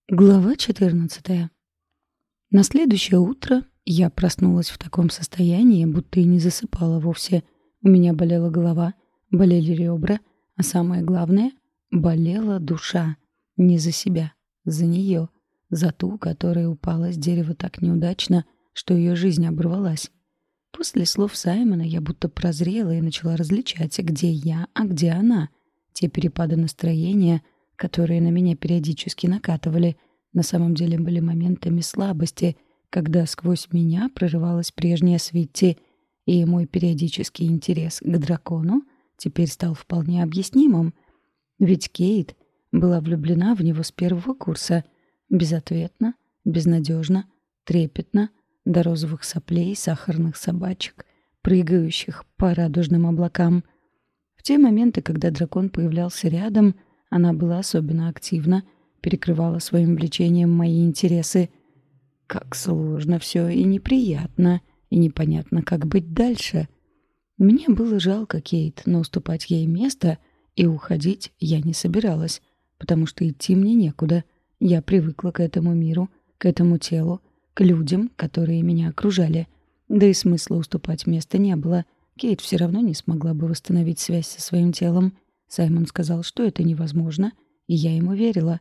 Глава 14. На следующее утро я проснулась в таком состоянии, будто и не засыпала вовсе. У меня болела голова, болели ребра, а самое главное — болела душа. Не за себя, за нее, за ту, которая упала с дерева так неудачно, что ее жизнь оборвалась. После слов Саймона я будто прозрела и начала различать, где я, а где она. Те перепады настроения, которые на меня периодически накатывали, на самом деле были моментами слабости, когда сквозь меня прорывалась прежняя Свитти, и мой периодический интерес к дракону теперь стал вполне объяснимым. Ведь Кейт была влюблена в него с первого курса. Безответно, безнадежно, трепетно, до розовых соплей и сахарных собачек, прыгающих по радужным облакам. В те моменты, когда дракон появлялся рядом, она была особенно активна, перекрывала своим влечением мои интересы. Как сложно все и неприятно, и непонятно, как быть дальше. Мне было жалко Кейт, но уступать ей место и уходить я не собиралась, потому что идти мне некуда. Я привыкла к этому миру, к этому телу, к людям, которые меня окружали. Да и смысла уступать место не было. Кейт все равно не смогла бы восстановить связь со своим телом. Саймон сказал, что это невозможно, и я ему верила.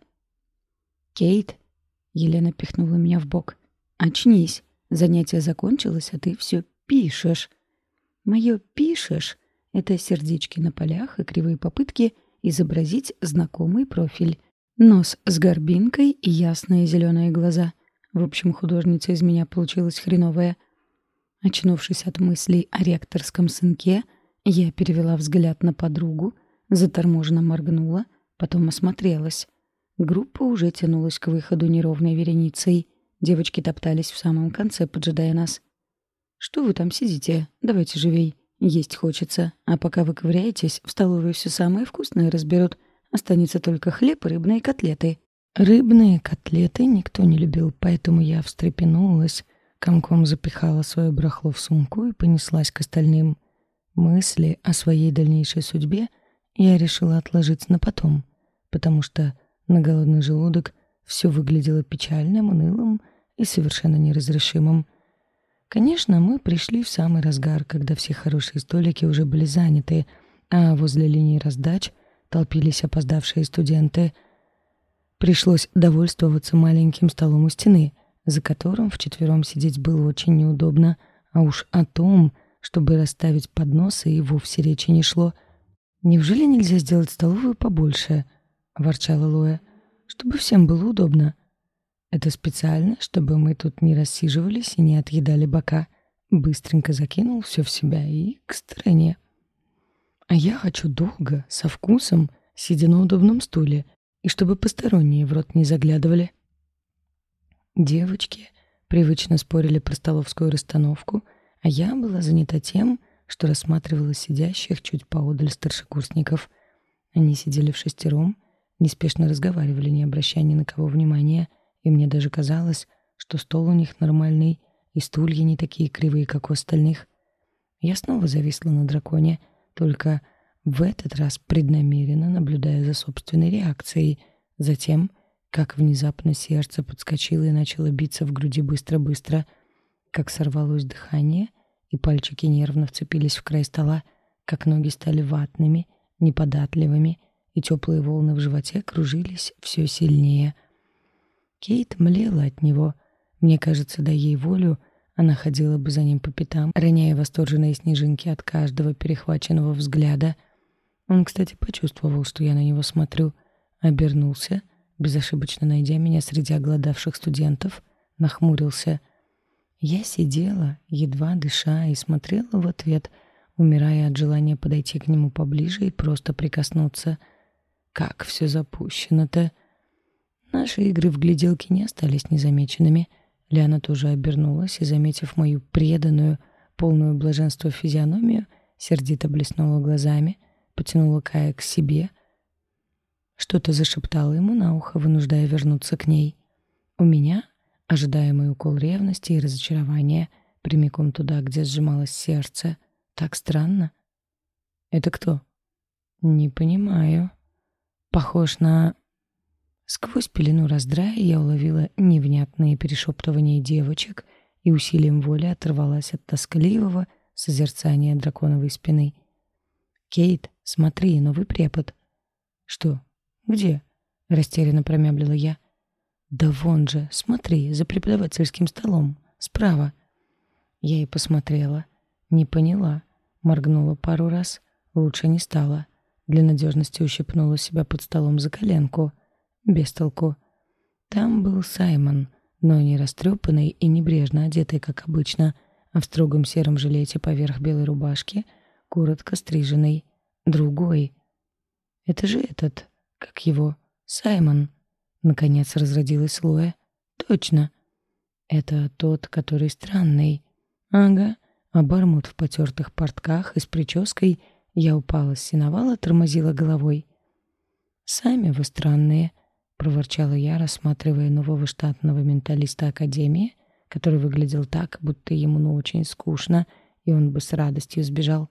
«Кейт», — Елена пихнула меня в бок, — «очнись. Занятие закончилось, а ты все пишешь». Мое «пишешь» — это сердечки на полях и кривые попытки изобразить знакомый профиль. Нос с горбинкой и ясные зеленые глаза. В общем, художница из меня получилась хреновая. Очнувшись от мыслей о ректорском сынке, я перевела взгляд на подругу, заторможенно моргнула, потом осмотрелась. Группа уже тянулась к выходу неровной вереницей. Девочки топтались в самом конце, поджидая нас. «Что вы там сидите? Давайте живей. Есть хочется. А пока вы ковыряетесь, в столовой все самое вкусное разберут. Останется только хлеб и рыбные котлеты». Рыбные котлеты никто не любил, поэтому я встрепенулась, комком запихала свое барахло в сумку и понеслась к остальным. Мысли о своей дальнейшей судьбе я решила отложить на потом, потому что на голодный желудок все выглядело печальным, унылым и совершенно неразрешимым. Конечно, мы пришли в самый разгар, когда все хорошие столики уже были заняты, а возле линии раздач толпились опоздавшие студенты. Пришлось довольствоваться маленьким столом у стены, за которым вчетвером сидеть было очень неудобно, а уж о том, чтобы расставить подносы, и вовсе речи не шло. «Неужели нельзя сделать столовую побольше?» — ворчала Лоя. «Чтобы всем было удобно». «Это специально, чтобы мы тут не рассиживались и не отъедали бока». Быстренько закинул все в себя и к стороне. «А я хочу долго, со вкусом, сидя на удобном стуле, и чтобы посторонние в рот не заглядывали». Девочки привычно спорили про столовскую расстановку, а я была занята тем, что рассматривала сидящих чуть поодаль старшекурсников. Они сидели вшестером, неспешно разговаривали, не обращая ни на кого внимания, и мне даже казалось, что стол у них нормальный, и стулья не такие кривые, как у остальных. Я снова зависла на драконе, только в этот раз преднамеренно наблюдая за собственной реакцией, затем, как внезапно сердце подскочило и начало биться в груди быстро-быстро, как сорвалось дыхание, и пальчики нервно вцепились в край стола, как ноги стали ватными, неподатливыми, и теплые волны в животе кружились все сильнее. Кейт млела от него. Мне кажется, дай ей волю, она ходила бы за ним по пятам, роняя восторженные снежинки от каждого перехваченного взгляда. Он, кстати, почувствовал, что я на него смотрю, обернулся, безошибочно найдя меня среди оголодавших студентов, нахмурился. Я сидела, едва дыша, и смотрела в ответ, умирая от желания подойти к нему поближе и просто прикоснуться. Как все запущено-то! Наши игры в гляделки не остались незамеченными. Лиана тоже обернулась и, заметив мою преданную, полную блаженства физиономию, сердито блеснула глазами, потянула Кая к себе, что-то зашептала ему на ухо, вынуждая вернуться к ней. У меня, ожидаемый укол ревности и разочарования, прямиком туда, где сжималось сердце. Так странно. «Это кто?» «Не понимаю. Похож на...» Сквозь пелену раздрая я уловила невнятные перешептывания девочек и усилием воли оторвалась от тоскливого созерцания драконовой спины. «Кейт, смотри, новый препод». «Что? Где?» — растерянно промямлила я. «Да вон же, смотри, за преподавательским столом, справа». Я и посмотрела. Не поняла. Моргнула пару раз. Лучше не стало. Для надежности ущипнула себя под столом за коленку. Без толку. Там был Саймон, но не растрепанный и небрежно одетый, как обычно, а в строгом сером жилете поверх белой рубашки, коротко стриженный. Другой. Это же этот, как его, Саймон. Наконец разродилась Лоя. Точно. Это тот, который странный. Ага, обормот в потертых портках и с прической. Я упала с сеновала, тормозила головой. «Сами вы странные», — проворчала я, рассматривая нового штатного менталиста Академии, который выглядел так, будто ему очень скучно, и он бы с радостью сбежал.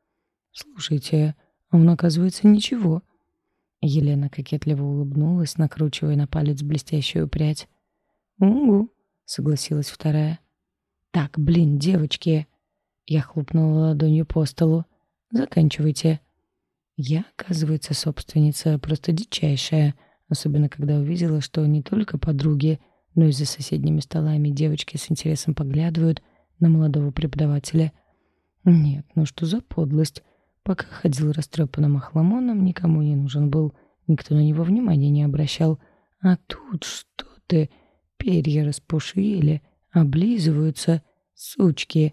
«Слушайте, а он, оказывается, ничего». Елена кокетливо улыбнулась, накручивая на палец блестящую прядь. «Угу», — согласилась вторая. «Так, блин, девочки!» Я хлопнула ладонью по столу. «Заканчивайте». Я, оказывается, собственница просто дичайшая, особенно когда увидела, что не только подруги, но и за соседними столами девочки с интересом поглядывают на молодого преподавателя. Нет, ну что за подлость? Пока ходил растрепанным охламоном, никому не нужен был, никто на него внимания не обращал. А тут что ты, перья распушили, облизываются, сучки.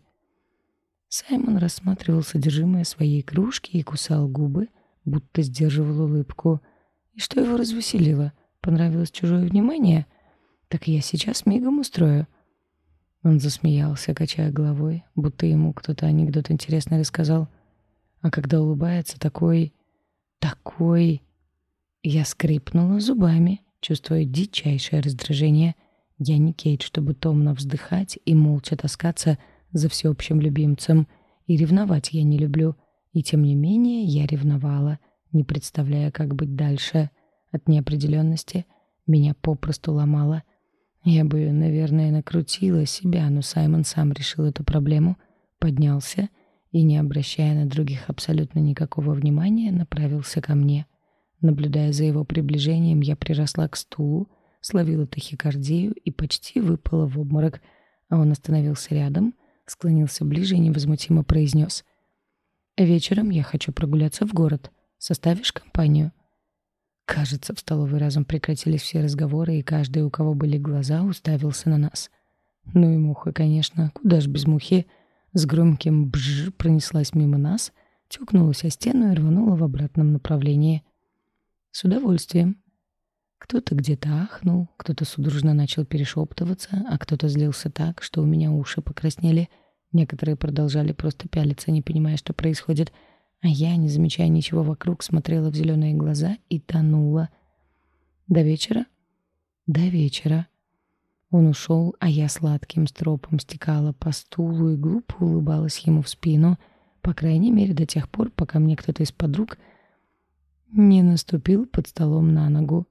Саймон рассматривал содержимое своей кружки и кусал губы, будто сдерживал улыбку. И что его развеселило? Понравилось чужое внимание? Так я сейчас мигом устрою. Он засмеялся, качая головой, будто ему кто-то анекдот интересный рассказал. А когда улыбается, такой... Я скрипнула зубами, чувствуя дичайшее раздражение. Я не Кейт, чтобы томно вздыхать и молча таскаться за всеобщим любимцем. И ревновать я не люблю. И тем не менее я ревновала, не представляя, как быть дальше. От неопределенности меня попросту ломало. Я бы, наверное, накрутила себя, но Саймон сам решил эту проблему, поднялся и, не обращая на других абсолютно никакого внимания, направился ко мне. Наблюдая за его приближением, я приросла к стулу, словила тахикардию и почти выпала в обморок, а он остановился рядом, склонился ближе и невозмутимо произнес: «Вечером я хочу прогуляться в город. Составишь компанию?» Кажется, в столовой разом прекратились все разговоры, и каждый, у кого были глаза, уставился на нас. Ну и муха, конечно, куда ж без мухи. С громким «бжж» пронеслась мимо нас, тюкнулась о стену и рванула в обратном направлении. С удовольствием. Кто-то где-то ахнул, кто-то судорожно начал перешептываться, а кто-то злился так, что у меня уши покраснели. Некоторые продолжали просто пялиться, не понимая, что происходит, а я, не замечая ничего вокруг, смотрела в зеленые глаза и тонула. До вечера? До вечера. Он ушел, а я сладким стропом стекала по стулу и глупо улыбалась ему в спину, по крайней мере до тех пор, пока мне кто-то из подруг не наступил под столом на ногу.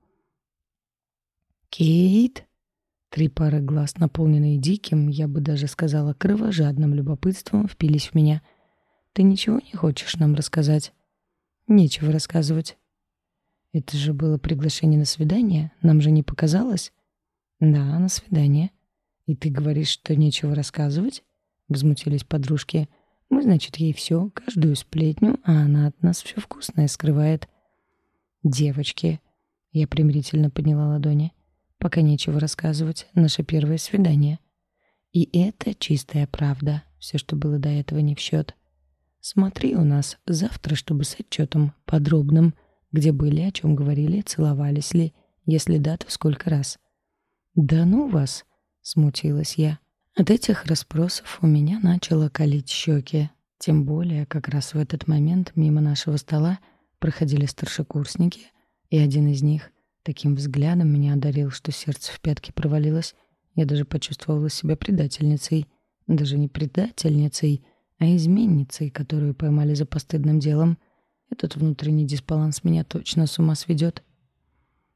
«Кейт?» Три пары глаз, наполненные диким, я бы даже сказала, кровожадным любопытством, впились в меня. «Ты ничего не хочешь нам рассказать?» «Нечего рассказывать». «Это же было приглашение на свидание? Нам же не показалось?» «Да, на свидание». «И ты говоришь, что нечего рассказывать?» Возмутились подружки. «Мы, значит, ей все, каждую сплетню, а она от нас все вкусное скрывает». «Девочки», — я примирительно подняла ладони, — «пока нечего рассказывать, наше первое свидание». И это чистая правда, все, что было до этого, не в счет. Смотри у нас завтра, чтобы с отчетом подробным, где были, о чем говорили, целовались ли, если да, то сколько раз. «Да ну вас!» — смутилась я. От этих расспросов у меня начало калить щеки. Тем более, как раз в этот момент мимо нашего стола проходили старшекурсники, и один из них таким взглядом меня одарил, что сердце в пятки провалилось. Я даже почувствовала себя предательницей. Даже не предательницей, а изменницей, которую поймали за постыдным делом. Этот внутренний дисбаланс меня точно с ума сведет.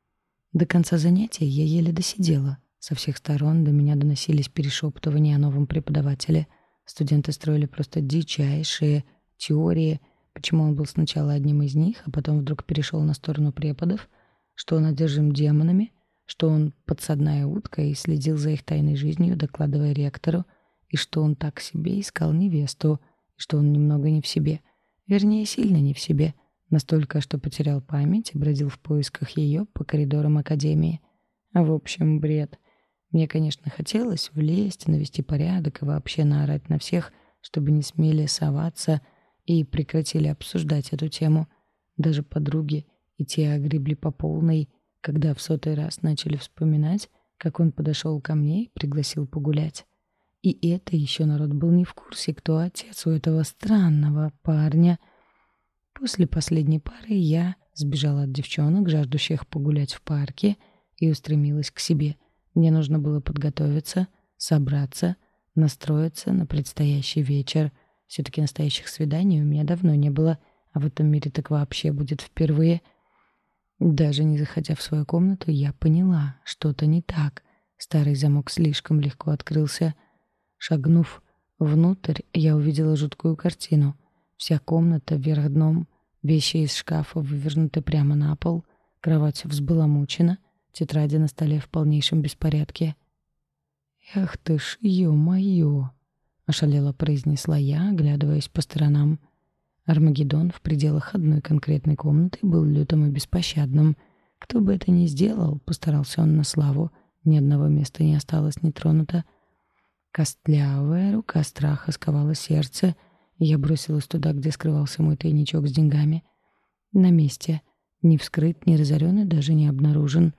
До конца занятия я еле досидела. Со всех сторон до меня доносились перешептывания о новом преподавателе. Студенты строили просто дичайшие теории, почему он был сначала одним из них, а потом вдруг перешел на сторону преподов, что он одержим демонами, что он подсадная утка и следил за их тайной жизнью, докладывая ректору, и что он так себе искал невесту, и что он немного не в себе, вернее, сильно не в себе, настолько, что потерял память и бродил в поисках ее по коридорам академии. В общем, бред. Мне, конечно, хотелось влезть, навести порядок и вообще наорать на всех, чтобы не смели соваться и прекратили обсуждать эту тему. Даже подруги и те огребли по полной, когда в 100-й раз начали вспоминать, как он подошел ко мне и пригласил погулять. И это еще народ был не в курсе, кто отец у этого странного парня. После последней пары я сбежала от девчонок, жаждущих погулять в парке, и устремилась к себе. Мне нужно было подготовиться, собраться, настроиться на предстоящий вечер. Все-таки настоящих свиданий у меня давно не было, а в этом мире так вообще будет впервые. Даже не заходя в свою комнату, я поняла, что-то не так. Старый замок слишком легко открылся. Шагнув внутрь, я увидела жуткую картину. Вся комната вверх дном, вещи из шкафа вывернуты прямо на пол, кровать взбаламучена, тетради на столе в полнейшем беспорядке. «Эх ты ж, ё-моё!» — ошалело произнесла я, оглядываясь по сторонам. Армагеддон в пределах одной конкретной комнаты был лютым и беспощадным. Кто бы это ни сделал, постарался он на славу, ни одного места не осталось нетронуто. Костлявая рука страха сковала сердце, и я бросилась туда, где скрывался мой тайничок с деньгами. На месте. Ни вскрыт, ни разорен и даже не обнаружен.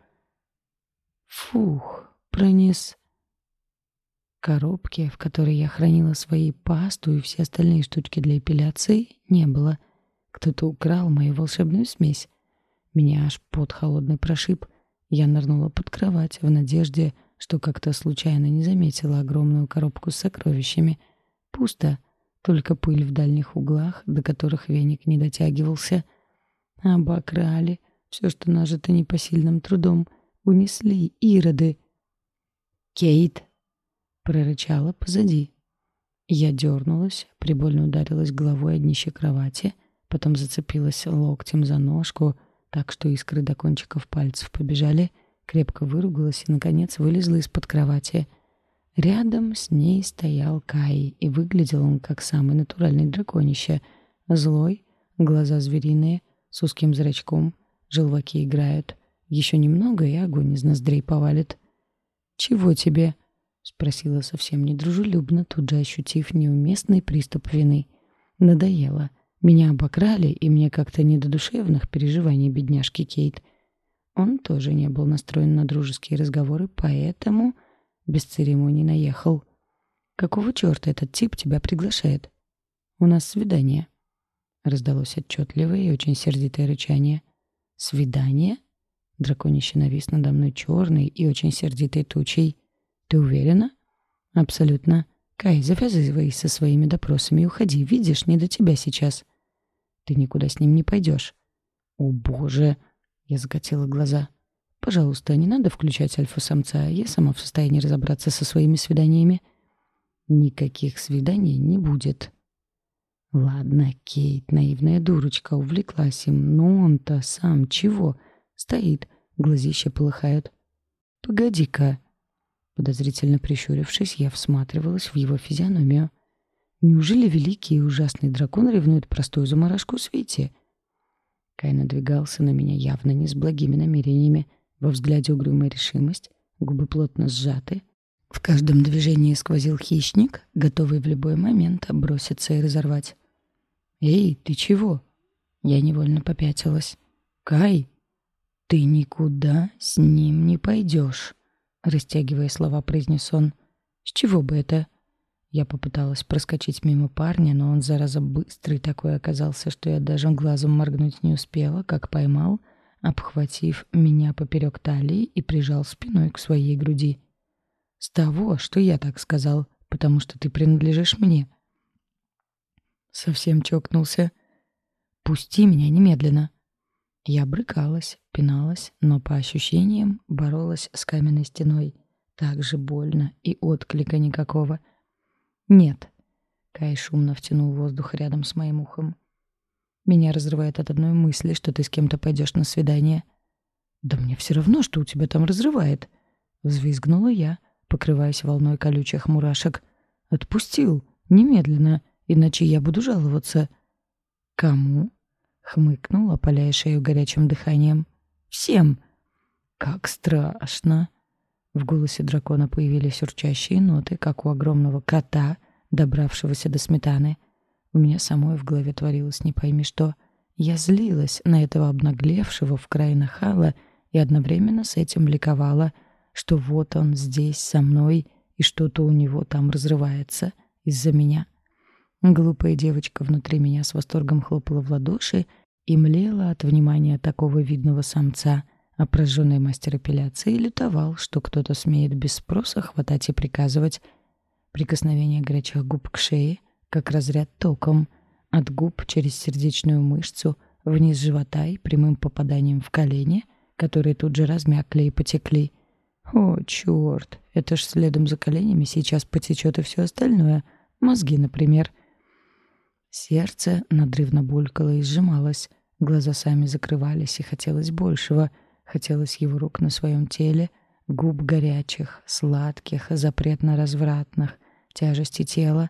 Фух, пронес. Коробки, в которой я хранила свои пасту и все остальные штучки для эпиляции, не было. Кто-то украл мою волшебную смесь. Меня аж пот холодный прошиб. Я нырнула под кровать в надежде, что как-то случайно не заметила огромную коробку с сокровищами. Пусто, только пыль в дальних углах, до которых веник не дотягивался. Обокрали. Все, что нажито непосильным трудом. Унесли ироды. «Кейт!» — прорычала позади. Я дернулась, прибольно ударилась головой о днище кровати, потом зацепилась локтем за ножку, так что искры до кончиков пальцев побежали, крепко выругалась и, наконец, вылезла из-под кровати. Рядом с ней стоял Кай, и выглядел он как самый натуральный драконище. Злой, глаза звериные, с узким зрачком, желваки играют. Еще немного, и огонь из ноздрей повалит. «Чего тебе?» — спросила совсем недружелюбно, тут же ощутив неуместный приступ вины. «Надоело. Меня обокрали, и мне как-то не до душевных переживаний бедняжки Кейт». Он тоже не был настроен на дружеские разговоры, поэтому без церемоний наехал. «Какого черта этот тип тебя приглашает?» «У нас свидание», — раздалось отчетливое и очень сердитое рычание. «Свидание?» Драконище навис надо мной черной и очень сердитой тучей. «Ты уверена?» «Абсолютно. Кай, завязывай со своими допросами и уходи. Видишь, не до тебя сейчас». «Ты никуда с ним не пойдешь». «О, боже!» Я закатила глаза. «Пожалуйста, не надо включать альфа-самца. Я сама в состоянии разобраться со своими свиданиями». «Никаких свиданий не будет». «Ладно, Кейт, наивная дурочка, увлеклась им. Но он-то сам чего? Стоит, глазища полыхают». «Погоди-ка». Подозрительно прищурившись, я всматривалась в его физиономию. «Неужели великий и ужасный дракон ревнует простую заморашку Свете?» Кай надвигался на меня явно не с благими намерениями. Во взгляде угрюмая решимость, губы плотно сжаты. В каждом движении сквозил хищник, готовый в любой момент броситься и разорвать. «Эй, ты чего?» Я невольно попятилась. «Кай, ты никуда с ним не пойдешь», — растягивая слова, произнес он. «С чего бы это?» Я попыталась проскочить мимо парня, но он, зараза, быстрый такой оказался, что я даже глазом моргнуть не успела, как поймал, обхватив меня поперек талии и прижал спиной к своей груди. «С того, что я так сказал, потому что ты принадлежишь мне». Совсем чокнулся. «Пусти меня немедленно». Я брыкалась, пиналась, но по ощущениям боролась с каменной стеной. Так же больно и отклика никакого. «Нет». Кай шумно втянул воздух рядом с моим ухом. «Меня разрывает от одной мысли, что ты с кем-то пойдешь на свидание». «Да мне все равно, что у тебя там разрывает», — взвизгнула я, покрываясь волной колючих мурашек. «Отпустил, немедленно, иначе я буду жаловаться». «Кому?» — хмыкнул, опаляя шею горячим дыханием. «Всем!» «Как страшно!» В голосе дракона появились урчащие ноты, как у огромного кота, добравшегося до сметаны. У меня самой в голове творилось не пойми что. Я злилась на этого обнаглевшего в край нахала и одновременно с этим ликовала, что вот он здесь со мной, и что-то у него там разрывается из-за меня. Глупая девочка внутри меня с восторгом хлопала в ладоши и млела от внимания такого видного самца, а прожженный мастер эпиляции лютовал, что кто-то смеет без спроса хватать и приказывать. Прикосновение горячих губ к шее, как разряд током, от губ через сердечную мышцу, вниз живота и прямым попаданием в колени, которые тут же размякли и потекли. О, черт, это ж следом за коленями сейчас потечет и все остальное, мозги, например. Сердце надрывно булькало и сжималось, глаза сами закрывались, и хотелось большего. Хотелось его рук на своем теле, губ горячих, сладких, запретно-развратных, тяжести тела.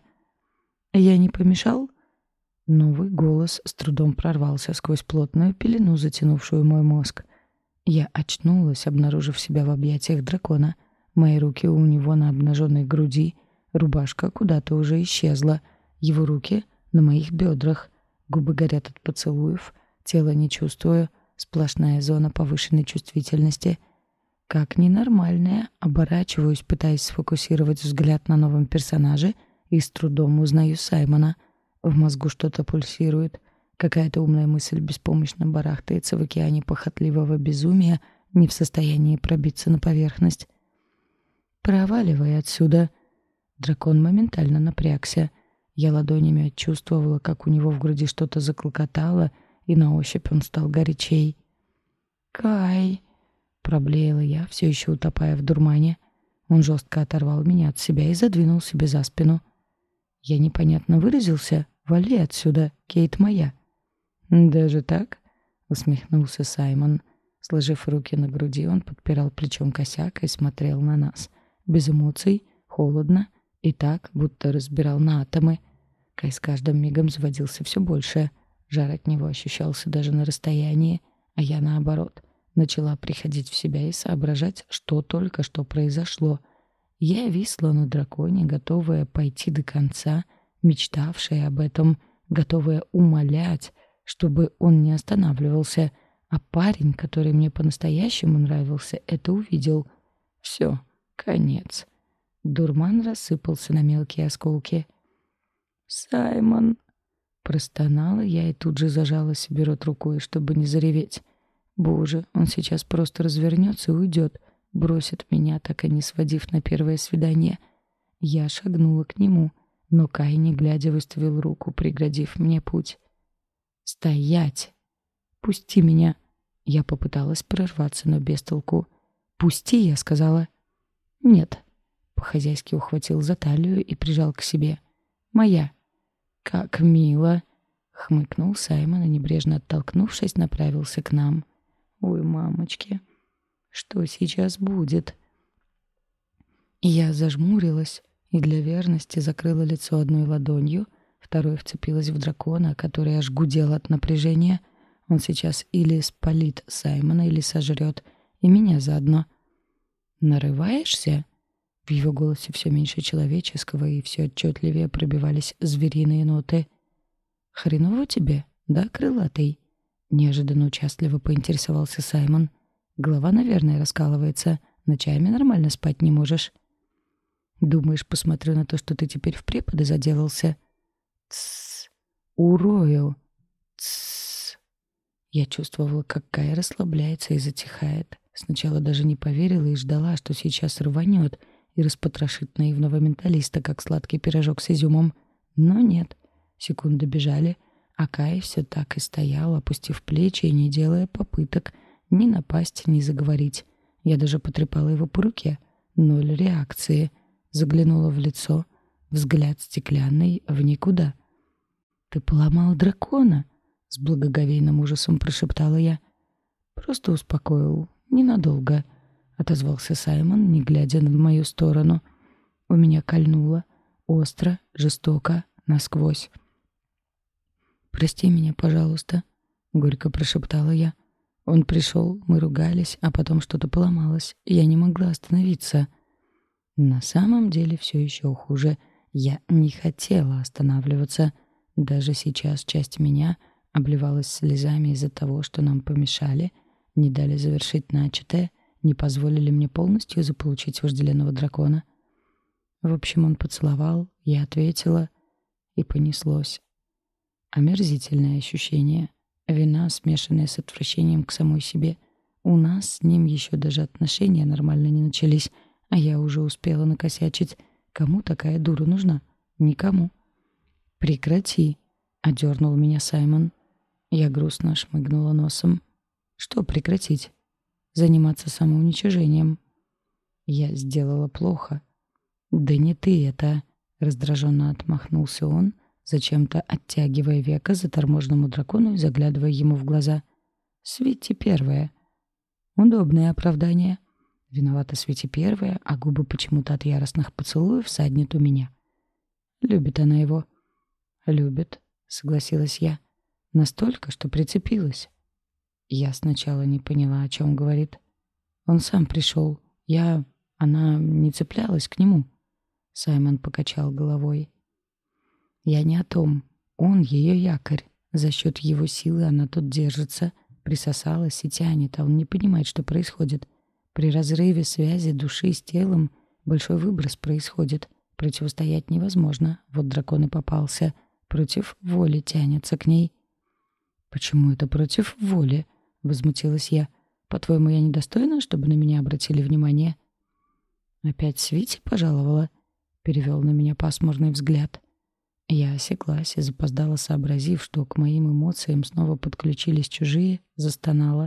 «Я не помешал?» Новый голос с трудом прорвался сквозь плотную пелену, затянувшую мой мозг. Я очнулась, обнаружив себя в объятиях дракона. Мои руки у него на обнаженной груди, рубашка куда-то уже исчезла, его руки на моих бедрах, губы горят от поцелуев, тело не чувствую, сплошная зона повышенной чувствительности. Как ненормальная, оборачиваюсь, пытаясь сфокусировать взгляд на новом персонаже, и с трудом узнаю Саймона. В мозгу что-то пульсирует. Какая-то умная мысль беспомощно барахтается в океане похотливого безумия, не в состоянии пробиться на поверхность. «Проваливай отсюда!» Дракон моментально напрягся. Я ладонями чувствовала, как у него в груди что-то заклокотало, и на ощупь он стал горячей. «Кай!» — проблеяла я, все еще утопая в дурмане. Он жестко оторвал меня от себя и задвинул себе за спину. Я непонятно выразился. «Вали отсюда, Кейт моя!» «Даже так?» — усмехнулся Саймон. Сложив руки на груди, он подпирал плечом косяк и смотрел на нас. Без эмоций, холодно и так, будто разбирал на атомы. Кай с каждым мигом заводился все больше. Жар от него ощущался даже на расстоянии, а я, наоборот, начала приходить в себя и соображать, что только что произошло. Я висла на драконе, готовая пойти до конца, мечтавшая об этом, готовая умолять, чтобы он не останавливался, а парень, который мне по-настоящему нравился, это увидел. Все, конец. Дурман рассыпался на мелкие осколки. «Саймон!» Простонала я и тут же зажала себе рот рукой, чтобы не зареветь. Боже, он сейчас просто развернется и уйдет, бросит меня, так и не сводив на первое свидание. Я шагнула к нему, но Кай, не глядя, выставил руку, преградив мне путь. «Стоять! Пусти меня!» Я попыталась прорваться, но без толку. «Пусти!» — я сказала. «Нет». По-хозяйски ухватил за талию и прижал к себе. «Моя». «Как мило!» — хмыкнул Саймон и, небрежно оттолкнувшись, направился к нам. «Ой, мамочки, что сейчас будет?» Я зажмурилась и для верности закрыла лицо одной ладонью, второй вцепилась в дракона, который аж гудел от напряжения. Он сейчас или спалит Саймона, или сожрет, и меня заодно. «Нарываешься?» В его голосе все меньше человеческого, и все отчетливее пробивались звериные ноты. «Хреново тебе, да, крылатый?» Неожиданно участливо поинтересовался Саймон. «Голова, наверное, раскалывается. Ночами нормально спать не можешь». «Думаешь, посмотрю на то, что ты теперь в преподы заделался?» «Тссс! Урою! Тссс!» Я чувствовала, как Кай расслабляется и затихает. Сначала даже не поверила и ждала, что сейчас рванет и распотрошит наивного менталиста, как сладкий пирожок с изюмом. Но нет. Секунды бежали, а Кай все так и стоял, опустив плечи и не делая попыток ни напасть, ни заговорить. Я даже потрепала его по руке. Ноль реакции. Заглянула в лицо. Взгляд стеклянный в никуда. «Ты поломал дракона?» — с благоговейным ужасом прошептала я. «Просто успокоил. Ненадолго», — отозвался Саймон, не глядя в мою сторону. У меня кольнуло. Остро, жестоко, насквозь. «Прости меня, пожалуйста», — горько прошептала я. Он пришел, мы ругались, а потом что-то поломалось. Я не могла остановиться. На самом деле все еще хуже. Я не хотела останавливаться. Даже сейчас часть меня обливалась слезами из-за того, что нам помешали, не дали завершить начатое, не позволили мне полностью заполучить вожделенного дракона. В общем, он поцеловал, я ответила, и понеслось. Омерзительное ощущение. Вина, смешанная с отвращением к самой себе. У нас с ним еще даже отношения нормально не начались, а я уже успела накосячить. Кому такая дура нужна? Никому. «Прекрати», — одернул меня Саймон. Я грустно шмыгнула носом. «Что прекратить? Заниматься самоуничижением». Я сделала плохо. «Да не ты это», — раздраженно отмахнулся он, зачем-то оттягивая века заторможенному дракону и заглядывая ему в глаза. «Свити первая». Удобное оправдание. Виновата Свити первая, а губы почему-то от яростных поцелуев саднет у меня. Любит она его. «Любит», — согласилась я. «Настолько, что прицепилась». Я сначала не поняла, о чем говорит. Он сам пришел. Она не цеплялась к нему. Саймон покачал головой. «Я не о том. Он ее якорь. За счет его силы она тут держится, присосалась и тянет, а он не понимает, что происходит. При разрыве связи души с телом большой выброс происходит. Противостоять невозможно. Вот дракон и попался. Против воли тянется к ней». «Почему это против воли?» — возмутилась я. «По-твоему, я недостойна, чтобы на меня обратили внимание?» «Опять Свити пожаловала?» — перевел на меня пасмурный взгляд. Я осеклась и запоздала, сообразив, что к моим эмоциям снова подключились чужие, застонала.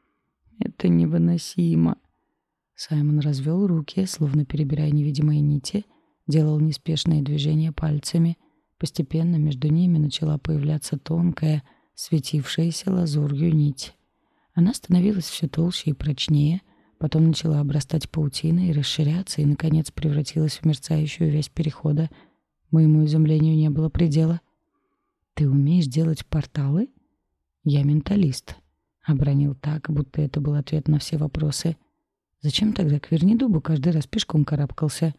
«Это невыносимо!» Саймон развел руки, словно перебирая невидимые нити, делал неспешные движения пальцами. Постепенно между ними начала появляться тонкая, светившаяся лазурью нить. Она становилась все толще и прочнее, потом начала обрастать паутиной и расширяться, и, наконец, превратилась в мерцающую вязь перехода. Моему изумлению не было предела. «Ты умеешь делать порталы?» «Я менталист», — обронил так, будто это был ответ на все вопросы. «Зачем тогда к Вернидубу каждый раз пешком карабкался?»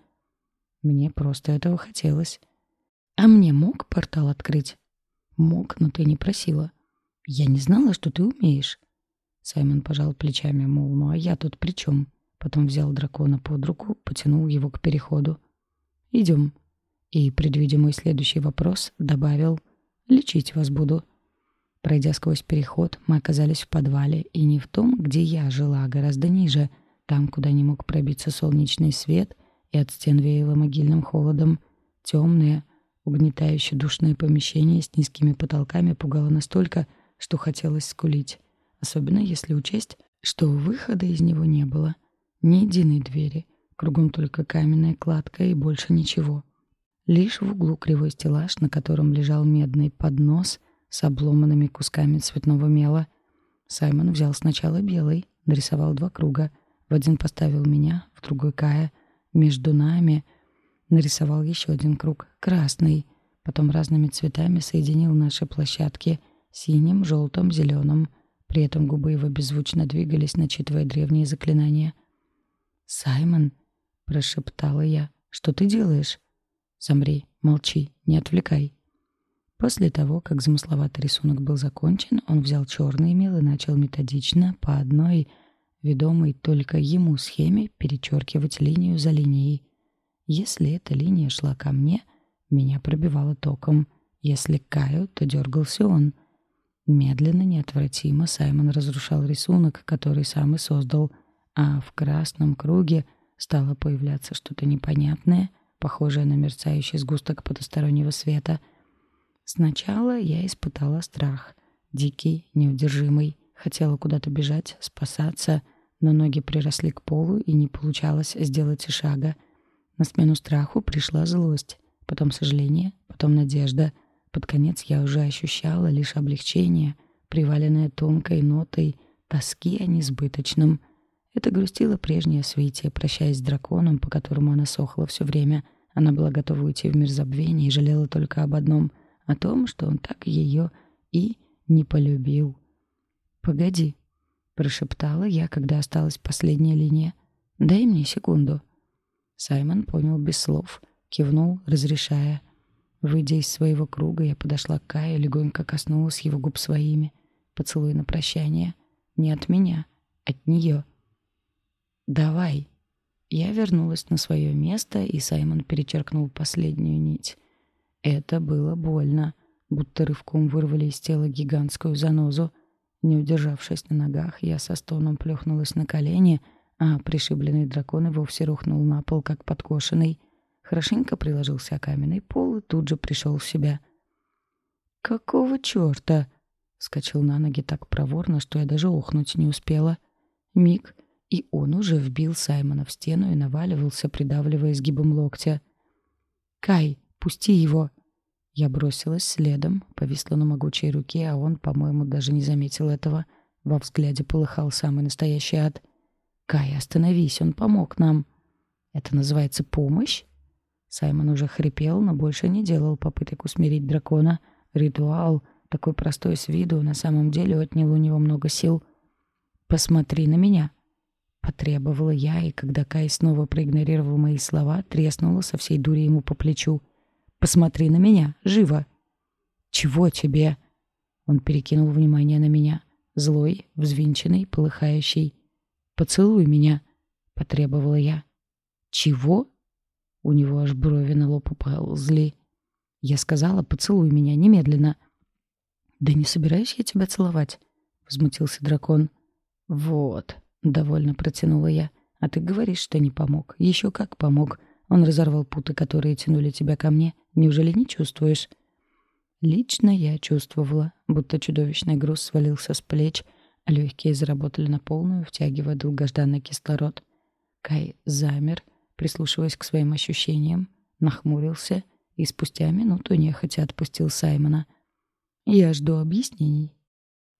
«Мне просто этого хотелось». «А мне мог портал открыть?» «Мог, но ты не просила». «Я не знала, что ты умеешь». Саймон пожал плечами, мол, ну а я тут при чем? Потом взял дракона под руку, потянул его к переходу. «Идем». И, предвидя мой следующий вопрос, добавил: «Лечить вас буду». Пройдя сквозь переход, мы оказались в подвале, и не в том, где я жила, а гораздо ниже, там, куда не мог пробиться солнечный свет, и от стен веяло могильным холодом. Темное, угнетающе душное помещение с низкими потолками пугало настолько, что хотелось скулить. Особенно если учесть, что выхода из него не было. Ни единой двери, кругом только каменная кладка и больше ничего. Лишь в углу кривой стеллаж, на котором лежал медный поднос с обломанными кусками цветного мела. Саймон взял сначала белый, нарисовал 2 круга. В один поставил меня, в другой Кая. Между нами нарисовал еще 1 круг, красный. Потом разными цветами соединил наши площадки — синим, желтым, зеленым. При этом губы его беззвучно двигались, начитывая древние заклинания. «Саймон», — прошептала я, — «что ты делаешь?» «Замри, молчи, не отвлекай». После того, как замысловатый рисунок был закончен, он взял черный мел и начал методично, по одной, ведомой только ему схеме, перечеркивать линию за линией. Если эта линия шла ко мне, меня пробивало током. Если к Каю, то дергался он. Медленно, неотвратимо Саймон разрушал рисунок, который сам и создал, а в красном круге стало появляться что-то непонятное, похожее на мерцающий сгусток потустороннего света. Сначала я испытала страх. Дикий, неудержимый. Хотела куда-то бежать, спасаться, но ноги приросли к полу, и не получалось сделать и шага. На смену страху пришла злость, потом сожаление, потом надежда. Под конец я уже ощущала лишь облегчение, приваленное тонкой нотой тоски о несбыточном. Это грустило прежнее Свите, прощаясь с драконом, по которому она сохла все время. Она была готова уйти в мир забвения и жалела только об одном — о том, что он так ее и не полюбил. «Погоди», — прошептала я, когда осталась последняя линия. «Дай мне секунду». Саймон понял без слов, кивнул, разрешая. Выйдя из своего круга, я подошла к Каю и легонько коснулась его губ своими. Поцелуй на прощание. Не от меня, от нее. «Давай». Я вернулась на свое место, и Саймон перечеркнул последнюю нить. Это было больно, будто рывком вырвали из тела гигантскую занозу. Не удержавшись на ногах, я со стоном плюхнулась на колени, а пришибленный дракон и вовсе рухнул на пол, как подкошенный. Хорошенько приложился о каменный пол и тут же пришел в себя. «Какого черта?» — вскочил на ноги так проворно, что я даже охнуть не успела. Миг, и он уже вбил Саймона в стену и наваливался, придавливая сгибом локтя. «Кай, пусти его!» Я бросилась следом, повисла на могучей руке, а он, по-моему, даже не заметил этого. Во взгляде полыхал самый настоящий ад. «Кай, остановись, он помог нам!» «Это называется помощь?» Саймон уже хрипел, но больше не делал попыток усмирить дракона. Ритуал, такой простой с виду, на самом деле отнял у него много сил. «Посмотри на меня!» Потребовала я, и когда Кай снова проигнорировал мои слова, треснула со всей дури ему по плечу. «Посмотри на меня! Живо!» «Чего тебе?» Он перекинул внимание на меня. Злой, взвинченный, полыхающий. «Поцелуй меня!» — потребовала я. «Чего?» У него аж брови на лоб уползли. Я сказала: «Поцелуй меня немедленно!» «Да не собираюсь я тебя целовать!» — возмутился дракон. «Вот!» — довольно протянула я. «А ты говоришь, что не помог. Еще как помог. Он разорвал путы, которые тянули тебя ко мне. Неужели не чувствуешь?» Лично я чувствовала, будто чудовищный груз свалился с плеч, а легкие заработали на полную, втягивая долгожданный кислород. Кай замер, прислушиваясь к своим ощущениям, нахмурился и спустя минуту нехотя отпустил Саймона. «Я жду объяснений»,